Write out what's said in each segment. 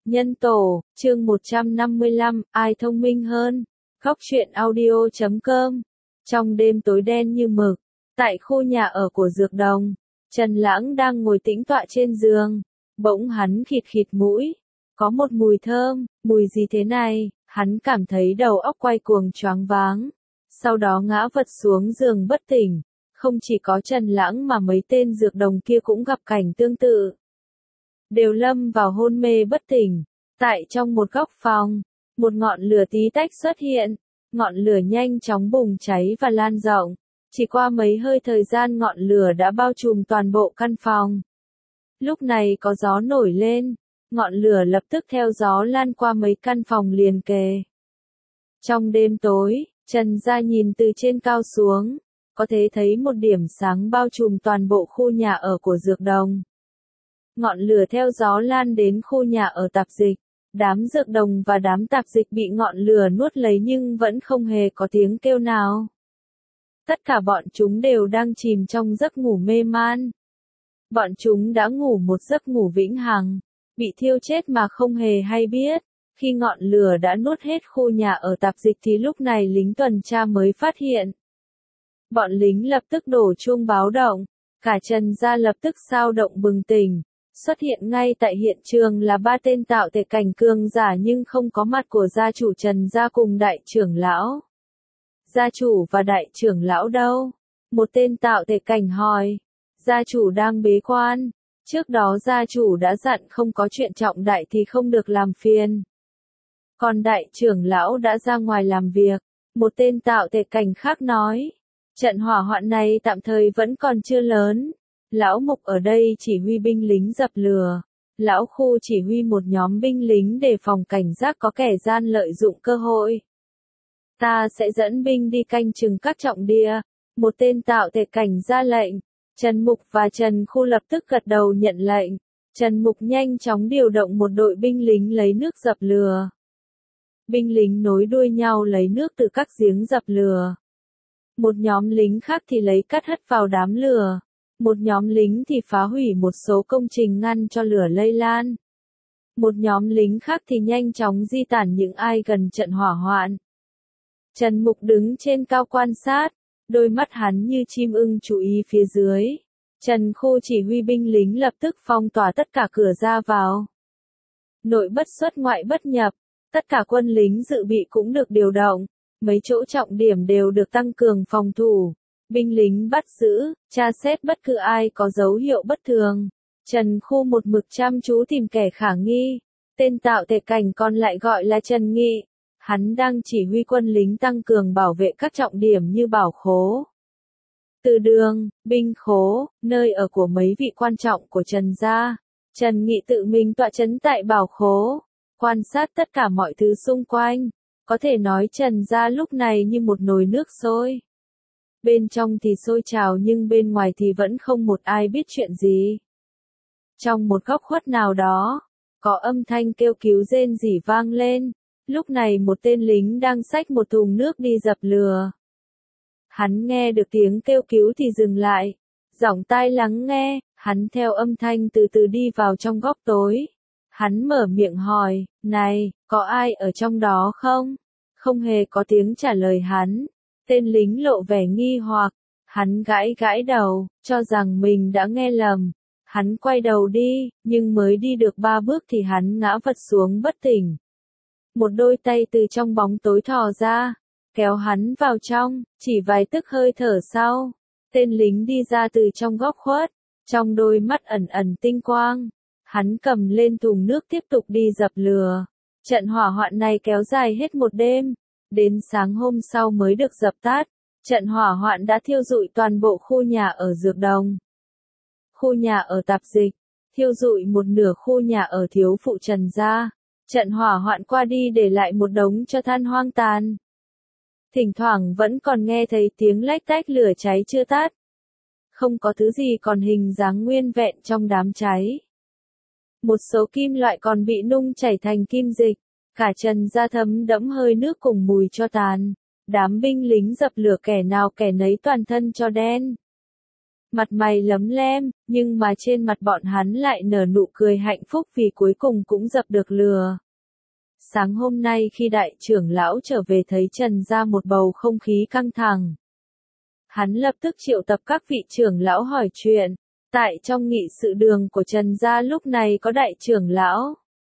Nhân tổ, chương 155, ai thông minh hơn? Góc truyện audio.com. Trong đêm tối đen như mực, tại khu nhà ở của Dược Đồng, Trần Lãng đang ngồi tĩnh tọa trên giường. Bỗng hắn khịt khịt mũi. Có một mùi thơm, mùi gì thế này? Hắn cảm thấy đầu óc quay cuồng choáng váng. Sau đó ngã vật xuống giường bất tỉnh. Không chỉ có Trần Lãng mà mấy tên Dược Đồng kia cũng gặp cảnh tương tự. Đều lâm vào hôn mê bất tỉnh. Tại trong một góc phòng, một ngọn lửa tí tách xuất hiện. Ngọn lửa nhanh chóng bùng cháy và lan rộng. Chỉ qua mấy hơi thời gian ngọn lửa đã bao trùm toàn bộ căn phòng. Lúc này có gió nổi lên, ngọn lửa lập tức theo gió lan qua mấy căn phòng liền kề. Trong đêm tối, Trần Gia nhìn từ trên cao xuống, có thể thấy một điểm sáng bao trùm toàn bộ khu nhà ở của Dược Đồng. Ngọn lửa theo gió lan đến khu nhà ở tạp dịch. Đám Dược Đồng và đám tạp dịch bị ngọn lửa nuốt lấy nhưng vẫn không hề có tiếng kêu nào. Tất cả bọn chúng đều đang chìm trong giấc ngủ mê man. Bọn chúng đã ngủ một giấc ngủ vĩnh hằng, bị thiêu chết mà không hề hay biết. Khi ngọn lửa đã nuốt hết khu nhà ở tạp dịch thì lúc này lính tuần tra mới phát hiện. Bọn lính lập tức đổ chuông báo động, cả Trần Gia lập tức xao động bừng tỉnh. Xuất hiện ngay tại hiện trường là 3 tên tạo thể cảnh cường giả nhưng không có mặt của gia chủ Trần Gia cùng đại trưởng lão. Gia chủ và đại trưởng lão đâu? Một tên tạo thể cảnh hỏi. Gia chủ đang bế quan. Trước đó gia chủ đã dặn không có chuyện trọng đại thì không được làm phiền. Còn đại trưởng lão đã ra ngoài làm việc. Một tên tạo thể cảnh khác nói. Trận hỏa hoạn này tạm thời vẫn còn chưa lớn. Lão Mục ở đây chỉ huy binh lính dập lửa. Lão Khu chỉ huy một nhóm binh lính để phòng cảnh giác có kẻ gian lợi dụng cơ hội. Ta sẽ dẫn binh đi canh chừng các trọng địa. Một tên tạo thể cảnh ra lệnh. Trần Mục và Trần Khu lập tức gật đầu nhận lệnh. Trần Mục nhanh chóng điều động một đội binh lính lấy nước dập lửa. Binh lính nối đuôi nhau lấy nước từ các giếng dập lửa. Một nhóm lính khác thì lấy cát hất vào đám lửa. Một nhóm lính thì phá hủy một số công trình ngăn cho lửa lây lan. Một nhóm lính khác thì nhanh chóng di tản những ai gần trận hỏa hoạn. Trần Mục đứng trên cao quan sát, đôi mắt hắn như chim ưng chú ý phía dưới. Trần Khu chỉ huy binh lính lập tức phong tỏa tất cả cửa ra vào. Nội bất xuất ngoại bất nhập, tất cả quân lính dự bị cũng được điều động, mấy chỗ trọng điểm đều được tăng cường phòng thủ. Binh lính bắt giữ, tra xét bất cứ ai có dấu hiệu bất thường. Trần Khu một mực chăm chú tìm kẻ khả nghi. Tên tạo thể cảnh còn lại gọi là Trần Nghị. Hắn đang chỉ huy quân lính tăng cường bảo vệ các trọng điểm như bảo khố, từ đường, binh khố, nơi ở của mấy vị quan trọng của Trần Gia. Trần Nghị tự mình tọa trấn tại bảo khố, quan sát tất cả mọi thứ xung quanh. Có thể nói Trần Gia lúc này như một nồi nước sôi. Bên trong thì sôi trào nhưng bên ngoài thì vẫn không một ai biết chuyện gì. Trong một góc khuất nào đó, có âm thanh kêu cứu rên rỉ vang lên. Lúc này một tên lính đang xách một thùng nước đi dập lửa. Hắn nghe được tiếng kêu cứu thì dừng lại. Giỏng tai lắng nghe, hắn theo âm thanh từ từ đi vào trong góc tối. Hắn mở miệng hỏi, này, có ai ở trong đó không? Không hề có tiếng trả lời hắn. Tên lính lộ vẻ nghi hoặc, hắn gãi gãi đầu, cho rằng mình đã nghe lầm. Hắn quay đầu đi, nhưng mới đi được 3 bước thì hắn ngã vật xuống bất tỉnh. Một đôi tay từ trong bóng tối thò ra, kéo hắn vào trong, chỉ vài tức hơi thở sau. Tên lính đi ra từ trong góc khuất, trong đôi mắt ẩn ẩn tinh quang. Hắn cầm lên thùng nước tiếp tục đi dập lửa. Trận hỏa hoạn này kéo dài hết một đêm. Đến sáng hôm sau mới được dập tắt. Trận hỏa hoạn đã thiêu rụi toàn bộ khu nhà ở Dược Đồng. Khu nhà ở tạp dịch, thiêu rụi một nửa khu nhà ở thiếu phụ Trần Gia. Trận hỏa hoạn qua đi để lại một đống tro than hoang tàn. Thỉnh thoảng vẫn còn nghe thấy tiếng lách tách lửa cháy chưa tắt. Không có thứ gì còn hình dáng nguyên vẹn trong đám cháy. Một số kim loại còn bị nung chảy thành kim dịch. Cả Trần Gia thấm đẫm hơi nước cùng mùi tro tàn. Đám binh lính dập lửa kẻ nào kẻ nấy toàn thân tro đen. mặt mày lấm lem, nhưng mà trên mặt bọn hắn lại nở nụ cười hạnh phúc vì cuối cùng cũng dập được lừa. Sáng hôm nay khi đại trưởng lão trở về thấy Trần gia một bầu không khí căng thẳng. Hắn lập tức triệu tập các vị trưởng lão hỏi chuyện. Tại trong nghị sự đường của Trần gia lúc này có đại trưởng lão,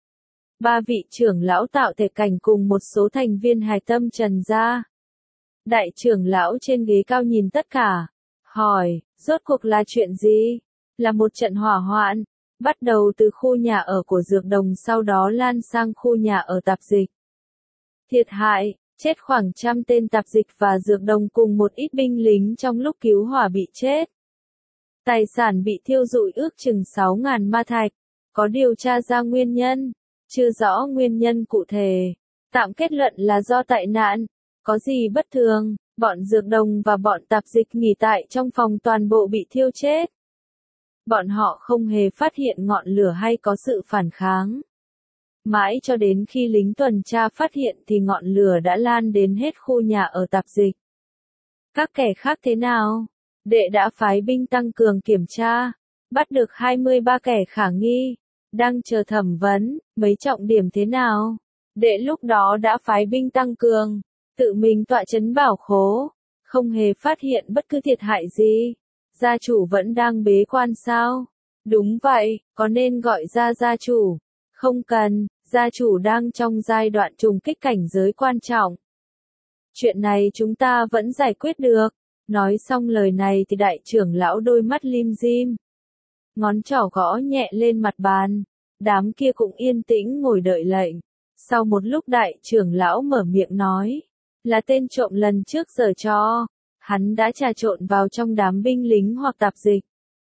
3 vị trưởng lão tạo thể cảnh cùng một số thành viên hài tâm Trần gia. Đại trưởng lão trên ghế cao nhìn tất cả, hỏi, rốt cuộc là chuyện gì? Là một trận hỏa hoạn, bắt đầu từ khu nhà ở của Dược Đồng sau đó lan sang khu nhà ở Tạp Dịch. Thiệt hại, chết khoảng 100 tên Tạp Dịch và Dược Đồng cùng một ít binh lính trong lúc cứu hỏa bị chết. Tài sản bị thiêu rụi ước chừng 6.000 ma thạch, có điều tra ra nguyên nhân, chưa rõ nguyên nhân cụ thể, tạm kết luận là do tai nạn, có gì bất thường, bọn Dược Đồng và bọn Tạp Dịch nghỉ tại trong phòng toàn bộ bị thiêu chết. Bọn họ không hề phát hiện ngọn lửa hay có sự phản kháng. Mãi cho đến khi lính tuần tra phát hiện thì ngọn lửa đã lan đến hết khu nhà ở Tạp Dịch. Các kẻ khác thế nào? Đệ đã phái binh tăng cường kiểm tra, bắt được 23 kẻ khả nghi, đang chờ thẩm vấn, mấy trọng điểm thế nào? Đệ lúc đó đã phái binh tăng cường, tự mình tọa trấn bảo khố, không hề phát hiện bất cứ thiệt hại gì. Gia chủ vẫn đang bế quan sao? Đúng vậy, có nên gọi ra gia chủ? Không cần, gia chủ đang trong giai đoạn trùng kích cảnh giới quan trọng. Chuyện này chúng ta vẫn giải quyết được. Nói xong lời này thì đại trưởng lão đôi mắt lim dim. Ngón trỏ gõ nhẹ lên mặt bàn. Đám kia cũng yên tĩnh ngồi đợi lệnh. Sau một lúc đại trưởng lão mở miệng nói. Là tên trộm lần trước giở trò. Hắn đã trà trộn vào trong đám binh lính hoặc Tạp Dịch.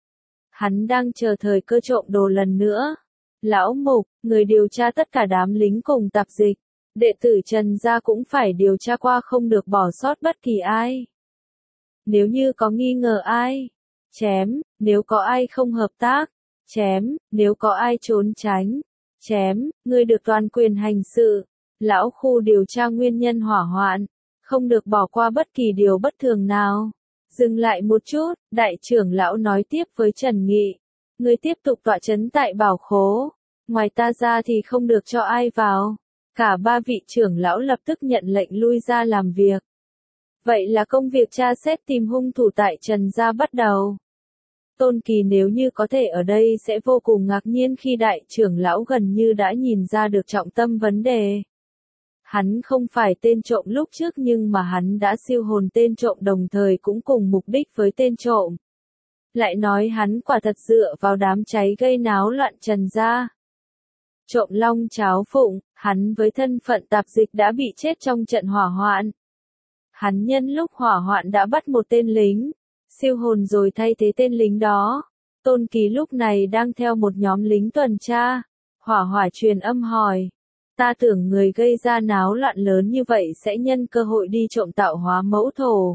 Hắn đang chờ thời cơ trộm đồ lần nữa. Lão Mục, người điều tra tất cả đám lính cùng Tạp Dịch. Đệ tử Trần gia cũng phải điều tra qua không được bỏ sót bất kỳ ai. Nếu như có nghi ngờ ai, chém, nếu có ai không hợp tác, chém, nếu có ai trốn tránh, chém, ngươi được toàn quyền hành sự. Lão khu điều tra nguyên nhân hỏa hoạn, không được bỏ qua bất kỳ điều bất thường nào. Dừng lại một chút, đại trưởng lão nói tiếp với Trần Nghị. Ngươi tiếp tục tọa trấn tại bảo khố, ngoài ta ra thì không được cho ai vào. Cả 3 vị trưởng lão lập tức nhận lệnh lui ra làm việc. Vậy là công việc tra xét tìm hung thủ tại Trần gia bắt đầu. Tôn Kỳ nếu như có thể ở đây sẽ vô cùng ngạc nhiên khi đại trưởng lão gần như đã nhìn ra được trọng tâm vấn đề. Hắn không phải tên trộm lúc trước nhưng mà hắn đã siêu hồn tên trộm đồng thời cũng cùng mục đích với tên trộm. Lại nói hắn quả thật dựa vào đám cháy gây náo loạn Trần gia. Trộm long cháo phụng, hắn với thân phận Tạp Dịch đã bị chết trong trận hỏa hoạn. Hắn nhân lúc hỏa hoạn đã bắt một tên lính, siêu hồn rồi thay thế tên lính đó. Tôn Kỳ lúc này đang theo một nhóm lính tuần tra. Hỏa hỏa truyền âm hỏi. Ta tưởng người gây ra náo loạn lớn như vậy sẽ nhân cơ hội đi trộm tạo hóa mẫu thổ.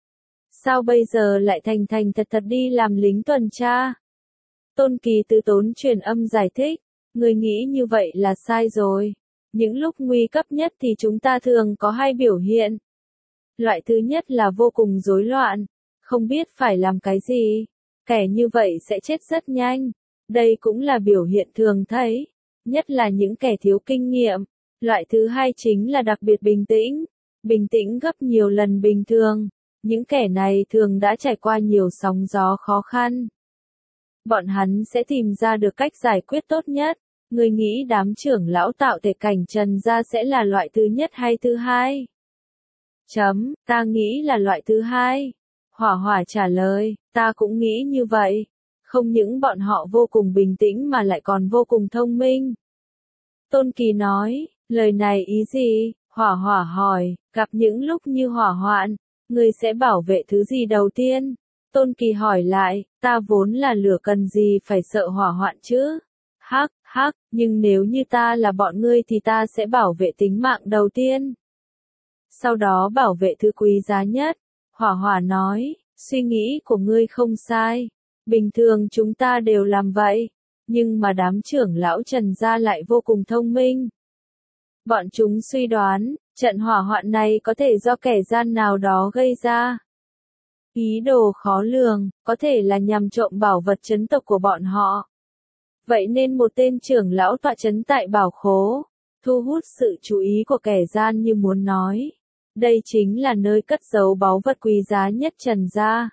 Sao bây giờ lại thành thành thật thật đi làm lính tuần tra? Tôn Kỳ từ tốn truyền âm giải thích. Người nghĩ như vậy là sai rồi. Những lúc nguy cấp nhất thì chúng ta thường có hai biểu hiện. Loại thứ nhất là vô cùng rối loạn, không biết phải làm cái gì. Kẻ như vậy sẽ chết rất nhanh. Đây cũng là biểu hiện thường thấy, nhất là những kẻ thiếu kinh nghiệm. Loại thứ hai chính là đặc biệt bình tĩnh gấp nhiều lần bình thường. Những kẻ này thường đã trải qua nhiều sóng gió khó khăn. Bọn hắn sẽ tìm ra được cách giải quyết tốt nhất. Người nghĩ đám trưởng lão tạo thể cảnh Trần gia sẽ là loại thứ nhất hay thứ hai? Ta nghĩ là loại thứ hai. Hỏa hỏa trả lời, ta cũng nghĩ như vậy. Không những bọn họ vô cùng bình tĩnh mà lại còn vô cùng thông minh. Tôn Kỳ nói, lời này ý gì? Hỏa hỏa hỏi, gặp những lúc như hỏa hoạn, người sẽ bảo vệ thứ gì đầu tiên? Tôn Kỳ hỏi lại, ta vốn là lửa cần gì phải sợ hỏa hoạn chứ? Hắc, nhưng nếu như ta là bọn ngươi thì ta sẽ bảo vệ tính mạng đầu tiên. Sau đó bảo vệ thứ quý giá nhất. Hỏa hỏa nói, suy nghĩ của ngươi không sai. Bình thường chúng ta đều làm vậy. Nhưng mà đám trưởng lão Trần gia lại vô cùng thông minh. Bọn chúng suy đoán, trận hỏa hoạn này có thể do kẻ gian nào đó gây ra. Ý đồ khó lường, có thể là nhằm trộm bảo vật trấn tộc của bọn họ. Vậy nên một tên trưởng lão tọa trấn tại bảo khố, thu hút sự chú ý của kẻ gian như muốn nói. Đây chính là nơi cất giấu báu vật quý giá nhất Trần gia.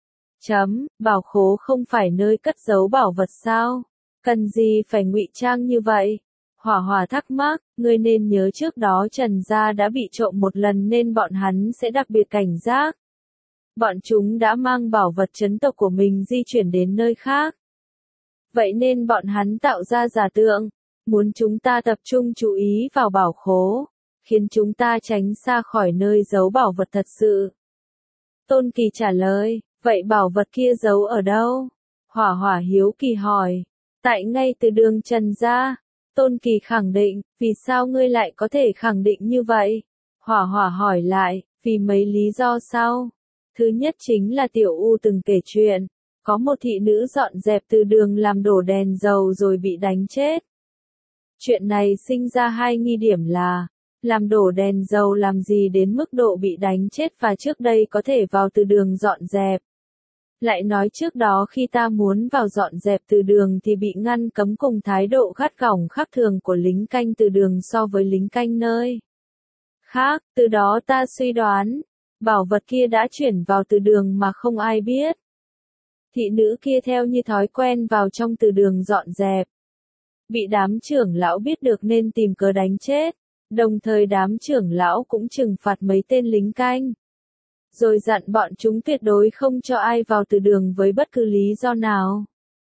Bảo khố không phải nơi cất giấu bảo vật sao? Cần gì phải ngụy trang như vậy? Hỏa Hỏa thắc mắc, ngươi nên nhớ trước đó Trần gia đã bị trộm một lần nên bọn hắn sẽ đặc biệt cảnh giác. Bọn chúng đã mang bảo vật trấn tộc của mình di chuyển đến nơi khác. Vậy nên bọn hắn tạo ra giả tượng, muốn chúng ta tập trung chú ý vào bảo khố, khiến chúng ta tránh xa khỏi nơi giấu bảo vật thật sự. Tôn Kỳ trả lời, vậy bảo vật kia giấu ở đâu? Hỏa Hỏa hiếu kỳ hỏi, tại ngay từ đường Trần gia. Tôn Kỳ khẳng định, vì sao ngươi lại có thể khẳng định như vậy? Hỏa Hỏa hỏi lại, vì mấy lý do sau. Thứ nhất chính là Tiểu U từng kể chuyện, có một thị nữ dọn dẹp từ đường làm đổ đèn dầu rồi bị đánh chết. Chuyện này sinh ra hai nghi điểm là, làm đổ đèn dầu làm gì đến mức độ bị đánh chết và trước đây có thể vào từ đường dọn dẹp. Lại nói trước đó khi ta muốn vào dọn dẹp từ đường thì bị ngăn cấm cùng thái độ gắt gỏng khác thường của lính canh từ đường so với lính canh nơi khác, từ đó ta suy đoán, bảo vật kia đã chuyển vào từ đường mà không ai biết. Thị nữ kia theo như thói quen vào trong từ đường dọn dẹp. Bị đám trưởng lão biết được nên tìm cớ đánh chết, đồng thời đám trưởng lão cũng trừng phạt mấy tên lính canh. Rồi dặn bọn chúng tuyệt đối không cho ai vào từ đường với bất cứ lý do nào.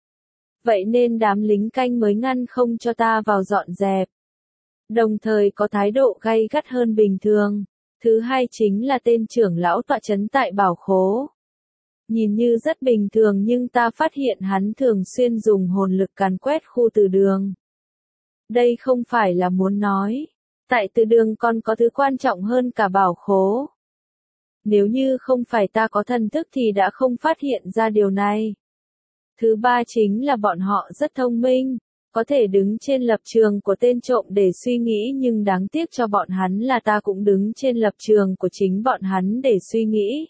Vậy nên đám lính canh mới ngăn không cho ta vào dọn dẹp. Đồng thời có thái độ gay gắt hơn bình thường. Thứ hai chính là tên trưởng lão tọa trấn tại bảo khố. Nhìn như rất bình thường nhưng ta phát hiện hắn thường xuyên dùng hồn lực càn quét khu từ đường. Đây không phải là muốn nói, tại từ đường còn có thứ quan trọng hơn cả bảo khố. Nếu như không phải ta có thần thức thì đã không phát hiện ra điều này. Thứ ba chính là bọn họ rất thông minh, có thể đứng trên lập trường của tên trộm để suy nghĩ nhưng đáng tiếc cho bọn hắn là ta cũng đứng trên lập trường của chính bọn hắn để suy nghĩ.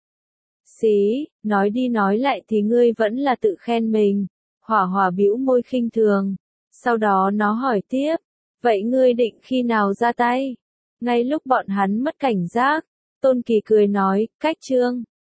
Xí, nói đi nói lại thì ngươi vẫn là tự khen mình. Hỏa Hỏa bĩu môi khinh thường. Sau đó nó hỏi tiếp, vậy ngươi định khi nào ra tay? Ngay lúc bọn hắn mất cảnh giác, Tôn Kỳ cười nói, cách chương.